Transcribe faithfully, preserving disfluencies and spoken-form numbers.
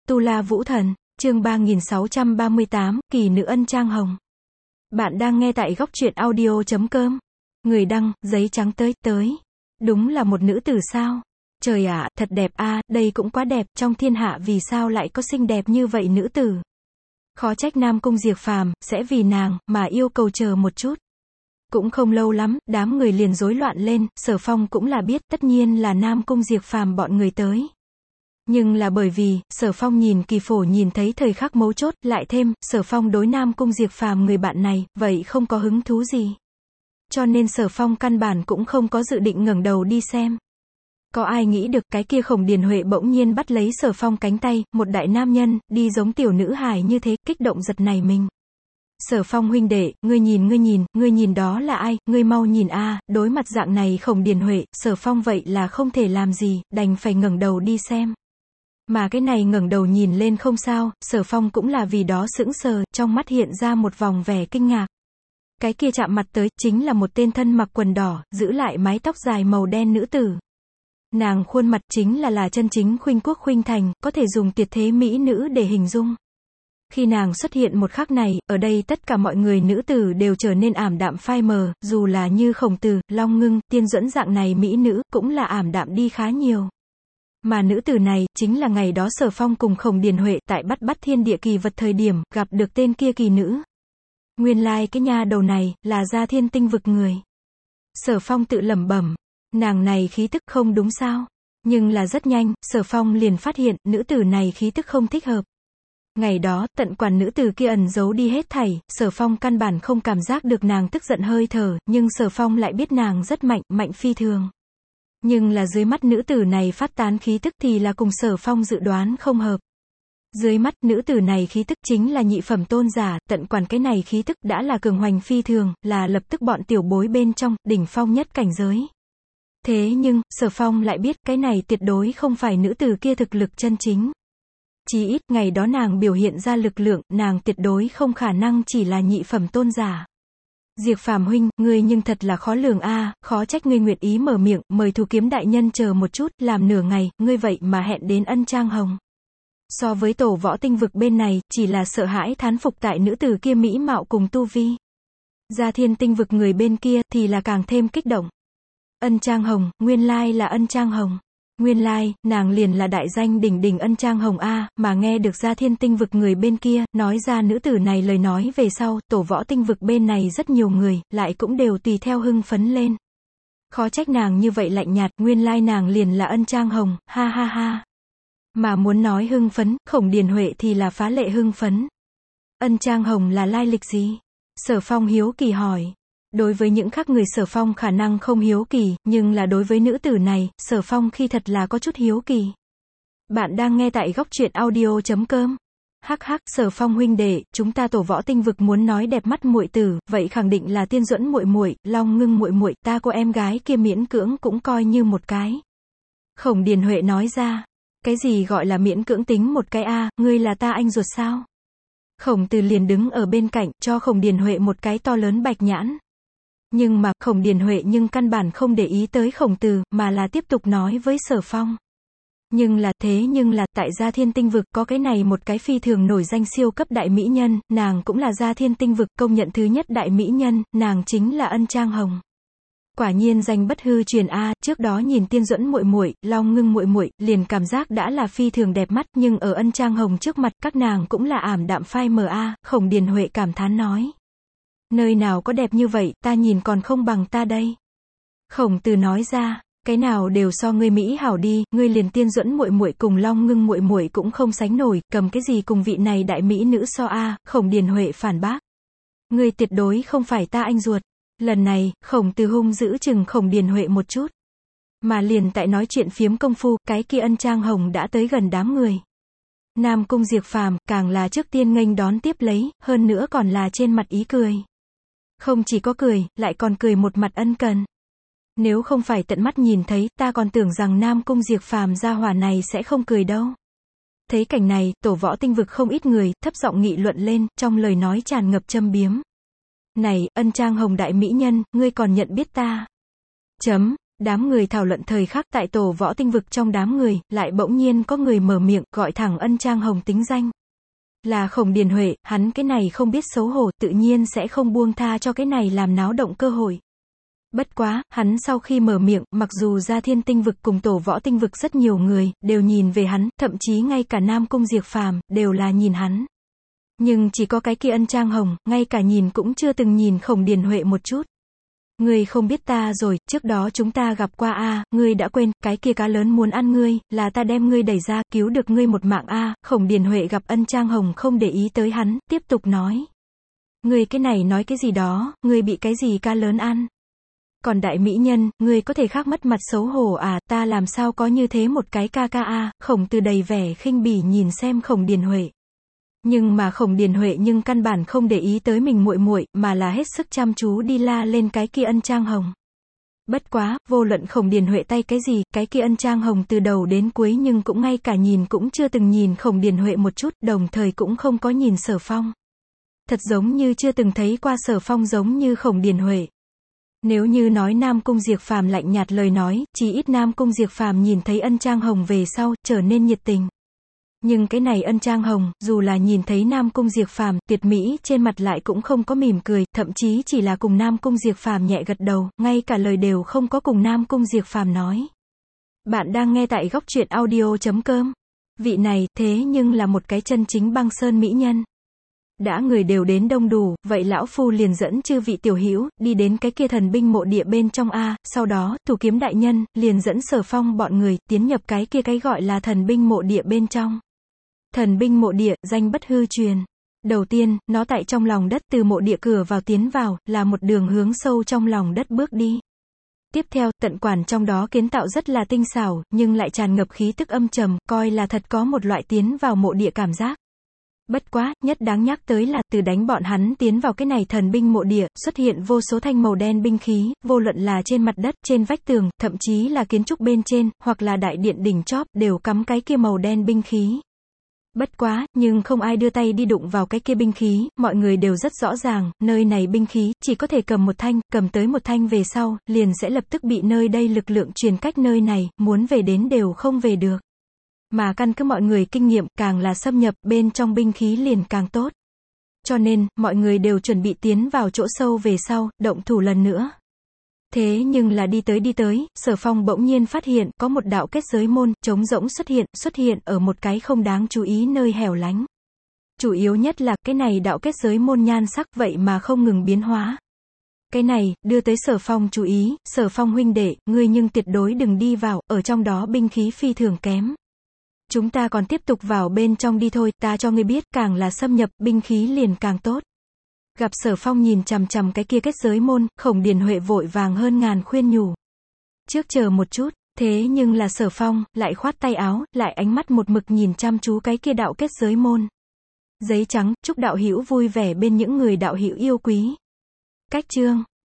Tu La Vũ Thần, chương ba nghìn sáu trăm ba mươi tám, kỳ nữ ân trang hồng. Bạn đang nghe tại góc truyện audio chấm com. Người đăng, giấy trắng tới, tới. Đúng là một nữ tử sao? Trời ạ, thật đẹp a, đây cũng quá đẹp, trong thiên hạ vì sao lại có xinh đẹp như vậy nữ tử? Khó trách Nam Cung Diệp Phàm sẽ vì nàng mà yêu cầu chờ một chút. Cũng không lâu lắm, đám người liền rối loạn lên, Sở Phong cũng là biết, tất nhiên là Nam Cung Diệp Phàm bọn người tới. Nhưng là bởi vì, Sở Phong nhìn Kỳ Phổ nhìn thấy thời khắc mấu chốt, lại thêm, Sở Phong đối Nam Cung Diệp Phàm người bạn này, vậy không có hứng thú gì. Cho nên Sở Phong căn bản cũng không có dự định ngẩng đầu đi xem. Có ai nghĩ được cái kia Khổng Điền Huệ bỗng nhiên bắt lấy Sở Phong cánh tay, một đại nam nhân, đi giống tiểu nữ hài như thế, kích động giật nảy mình. Sở Phong huynh đệ, ngươi nhìn ngươi nhìn, ngươi nhìn đó là ai, ngươi mau nhìn a, đối mặt dạng này Khổng Điền Huệ, Sở Phong vậy là không thể làm gì, đành phải ngẩng đầu đi xem. Mà cái này ngẩng đầu nhìn lên không sao, Sở Phong cũng là vì đó sững sờ, trong mắt hiện ra một vòng vẻ kinh ngạc. Cái kia chạm mặt tới, chính là một tên thân mặc quần đỏ, giữ lại mái tóc dài màu đen nữ tử. Nàng khuôn mặt chính là là chân chính khuynh quốc khuynh thành, có thể dùng tuyệt thế mỹ nữ để hình dung. Khi nàng xuất hiện một khắc này, ở đây tất cả mọi người nữ tử đều trở nên ảm đạm phai mờ, dù là như Khổng Tử, Long Ngưng, Tiên Duẫn dạng này mỹ nữ, cũng là ảm đạm đi khá nhiều. Mà nữ tử này, chính là ngày đó Sở Phong cùng Khổng Điền Huệ tại bắt bắt thiên địa kỳ vật thời điểm, gặp được tên kia kỳ nữ. Nguyên lai like cái nha đầu này, là Gia Thiên Tinh vực người. Sở Phong tự lẩm bẩm, nàng này khí tức không đúng sao. Nhưng là rất nhanh, Sở Phong liền phát hiện, nữ tử này khí tức không thích hợp. Ngày đó, tận quản nữ tử kia ẩn giấu đi hết thảy, Sở Phong căn bản không cảm giác được nàng tức giận hơi thở, nhưng Sở Phong lại biết nàng rất mạnh, mạnh phi thường. Nhưng là dưới mắt nữ tử này phát tán khí tức thì là cùng Sở Phong dự đoán không hợp. Dưới mắt, nữ tử này khí tức chính là nhị phẩm tôn giả, tận quản cái này khí tức đã là cường hoành phi thường, là lập tức bọn tiểu bối bên trong, đỉnh phong nhất cảnh giới. Thế nhưng, Sở Phong lại biết, cái này tuyệt đối không phải nữ tử kia thực lực chân chính. Chí ít, ngày đó nàng biểu hiện ra lực lượng, nàng tuyệt đối không khả năng chỉ là nhị phẩm tôn giả. Diệp Phàm huynh, ngươi nhưng thật là khó lường a, à, khó trách ngươi nguyện ý mở miệng, mời Thủ Kiếm đại nhân chờ một chút, làm nửa ngày, ngươi vậy mà hẹn đến ân trang hồng. So với tổ võ tinh vực bên này, chỉ là sợ hãi thán phục tại nữ tử kia mỹ mạo cùng tu vi. Gia Thiên Tinh vực người bên kia, thì là càng thêm kích động. Ân trang hồng, nguyên lai là ân trang hồng. Nguyên lai, like, nàng liền là đại danh đỉnh đỉnh ân trang hồng A, mà nghe được Gia Thiên Tinh vực người bên kia, nói ra nữ tử này lời nói về sau, tổ võ tinh vực bên này rất nhiều người, lại cũng đều tùy theo hưng phấn lên. Khó trách nàng như vậy lạnh nhạt, nguyên lai nàng liền là ân trang hồng, ha ha ha. Mà muốn nói hưng phấn, Khổng Điền Huệ thì là phá lệ hưng phấn. Ân trang hồng là lai lịch gì? Sở Phong hiếu kỳ hỏi. Đối với những khác người Sở Phong khả năng không hiếu kỳ, nhưng là đối với nữ tử này, Sở Phong khi thật là có chút hiếu kỳ. Bạn đang nghe tại góc truyện audio chấm com. Hắc hắc, Sở Phong huynh đệ, chúng ta tổ võ tinh vực muốn nói đẹp mắt muội tử, vậy khẳng định là Tiên Duẫn muội muội, Long Ngưng muội muội, ta cô em gái kia miễn cưỡng cũng coi như một cái. Khổng Điền Huệ nói ra, cái gì gọi là miễn cưỡng tính một cái a, ngươi là ta anh ruột sao? Khổng Tử liền đứng ở bên cạnh, cho Khổng Điền Huệ một cái to lớn bạch nhãn. Nhưng mà, Khổng Điền Huệ nhưng căn bản không để ý tới Khổng Tử, mà là tiếp tục nói với Sở Phong. Nhưng là, thế nhưng là, tại Gia Thiên Tinh vực, có cái này một cái phi thường nổi danh siêu cấp đại mỹ nhân, nàng cũng là Gia Thiên Tinh vực, công nhận thứ nhất đại mỹ nhân, nàng chính là ân trang hồng. Quả nhiên danh bất hư truyền a, trước đó nhìn Tiên Duẫn muội muội, Long Ngưng muội muội, liền cảm giác đã là phi thường đẹp mắt, nhưng ở ân trang hồng trước mặt, các nàng cũng là ảm đạm phai mờ a, Khổng Điền Huệ cảm thán nói. Nơi nào có đẹp như vậy, ta nhìn còn không bằng ta đây. Khổng Tử nói ra, cái nào đều so ngươi mỹ hảo đi, ngươi liền Tiên Duẫn muội muội cùng Long Ngưng muội muội cũng không sánh nổi, cầm cái gì cùng vị này đại mỹ nữ so a, Khổng Điền Huệ phản bác. Ngươi tuyệt đối không phải ta anh ruột. Lần này, Khổng Tử hung giữ chừng Khổng Điền Huệ một chút. Mà liền tại nói chuyện phiếm công phu, cái kia ân trang hồng đã tới gần đám người. Nam Cung Diệp Phàm càng là trước tiên nghênh đón tiếp lấy, hơn nữa còn là trên mặt ý cười. Không chỉ có cười, lại còn cười một mặt ân cần. Nếu không phải tận mắt nhìn thấy, ta còn tưởng rằng Nam Cung Diệp Phàm gia hỏa này sẽ không cười đâu. Thấy cảnh này, tổ võ tinh vực không ít người, thấp giọng nghị luận lên, trong lời nói tràn ngập châm biếm. Này, ân trang hồng đại mỹ nhân, ngươi còn nhận biết ta? Chấm, Đám người thảo luận thời khắc tại tổ võ tinh vực trong đám người, lại bỗng nhiên có người mở miệng, gọi thẳng Ân Trang Hồng tính danh. Là Khổng Điền Huệ, hắn cái này không biết xấu hổ, tự nhiên sẽ không buông tha cho cái này làm náo động cơ hội. Bất quá, hắn sau khi mở miệng, mặc dù ra thiên tinh vực cùng tổ võ tinh vực rất nhiều người, đều nhìn về hắn, thậm chí ngay cả Nam Cung Diệp Phàm, đều là nhìn hắn. Nhưng chỉ có cái kia Ân Trang Hồng, ngay cả nhìn cũng chưa từng nhìn Khổng Điền Huệ một chút. Ngươi không biết ta rồi, trước đó chúng ta gặp qua a, à, ngươi đã quên, cái kia cá lớn muốn ăn ngươi, là ta đem ngươi đẩy ra, cứu được ngươi một mạng a, à. Khổng Điền Huệ gặp Ân Trang Hồng không để ý tới hắn, tiếp tục nói. Ngươi cái này nói cái gì đó, ngươi bị cái gì cá lớn ăn? Còn đại mỹ nhân, ngươi có thể khác mất mặt xấu hổ à, ta làm sao có như thế một cái ca ca a, à. Khổng Từ đầy vẻ khinh bỉ nhìn xem Khổng Điền Huệ. Nhưng mà Khổng Điền Huệ nhưng căn bản không để ý tới mình muội muội, mà là hết sức chăm chú đi la lên cái kia Ân Trang Hồng. Bất quá, vô luận Khổng Điền Huệ tay cái gì, cái kia Ân Trang Hồng từ đầu đến cuối nhưng cũng ngay cả nhìn cũng chưa từng nhìn Khổng Điền Huệ một chút, đồng thời cũng không có nhìn Sở Phong. Thật giống như chưa từng thấy qua Sở Phong giống như Khổng Điền Huệ. Nếu như nói Nam Cung Diệp Phàm lạnh nhạt lời nói, chỉ ít Nam Cung Diệp Phàm nhìn thấy Ân Trang Hồng về sau, trở nên nhiệt tình. Nhưng cái này Ân Trang Hồng, dù là nhìn thấy Nam Cung Diệp Phàm, tuyệt mỹ trên mặt lại cũng không có mỉm cười, thậm chí chỉ là cùng Nam Cung Diệp Phàm nhẹ gật đầu, ngay cả lời đều không có cùng Nam Cung Diệp Phàm nói. Bạn đang nghe tại góc truyện audio chấm com. Vị này, thế nhưng là một cái chân chính băng sơn mỹ nhân. Đã người đều đến đông đủ, vậy lão phu liền dẫn chư vị tiểu hữu đi đến cái kia thần binh mộ địa bên trong a, sau đó, Thủ Kiếm đại nhân liền dẫn Sở Phong bọn người tiến nhập cái kia cái gọi là thần binh mộ địa bên trong. Thần binh mộ địa, danh bất hư truyền. Đầu tiên, nó tại trong lòng đất, từ mộ địa cửa vào tiến vào, là một đường hướng sâu trong lòng đất bước đi. Tiếp theo, tận quản trong đó kiến tạo rất là tinh xảo, nhưng lại tràn ngập khí tức âm trầm, coi là thật có một loại tiến vào mộ địa cảm giác. Bất quá, nhất đáng nhắc tới là, từ đánh bọn hắn tiến vào cái này thần binh mộ địa, xuất hiện vô số thanh màu đen binh khí, vô luận là trên mặt đất, trên vách tường, thậm chí là kiến trúc bên trên, hoặc là đại điện đỉnh chóp, đều cắm cái kia màu đen binh khí. Bất quá, nhưng không ai đưa tay đi đụng vào cái kia binh khí, mọi người đều rất rõ ràng, nơi này binh khí, chỉ có thể cầm một thanh, cầm tới một thanh về sau, liền sẽ lập tức bị nơi đây lực lượng truyền cách nơi này, muốn về đến đều không về được. Mà căn cứ mọi người kinh nghiệm, càng là xâm nhập, bên trong binh khí liền càng tốt. Cho nên, mọi người đều chuẩn bị tiến vào chỗ sâu về sau, động thủ lần nữa. Thế nhưng là đi tới đi tới, Sở Phong bỗng nhiên phát hiện, có một đạo kết giới môn, trống rỗng xuất hiện, xuất hiện ở một cái không đáng chú ý nơi hẻo lánh. Chủ yếu nhất là, cái này đạo kết giới môn nhan sắc, vậy mà không ngừng biến hóa. Cái này, đưa tới Sở Phong chú ý, Sở Phong huynh đệ, ngươi nhưng tuyệt đối đừng đi vào, ở trong đó binh khí phi thường kém. Chúng ta còn tiếp tục vào bên trong đi thôi, ta cho ngươi biết, càng là xâm nhập, binh khí liền càng tốt. Gặp Sở Phong nhìn chằm chằm cái kia kết giới môn, Khổng Điền Huệ vội vàng hơn ngàn khuyên nhủ. Trước chờ một chút, thế nhưng là Sở Phong, lại khoát tay áo, lại ánh mắt một mực nhìn chăm chú cái kia đạo kết giới môn. Giấy trắng, chúc đạo hữu vui vẻ bên những người đạo hữu yêu quý. Cách chương.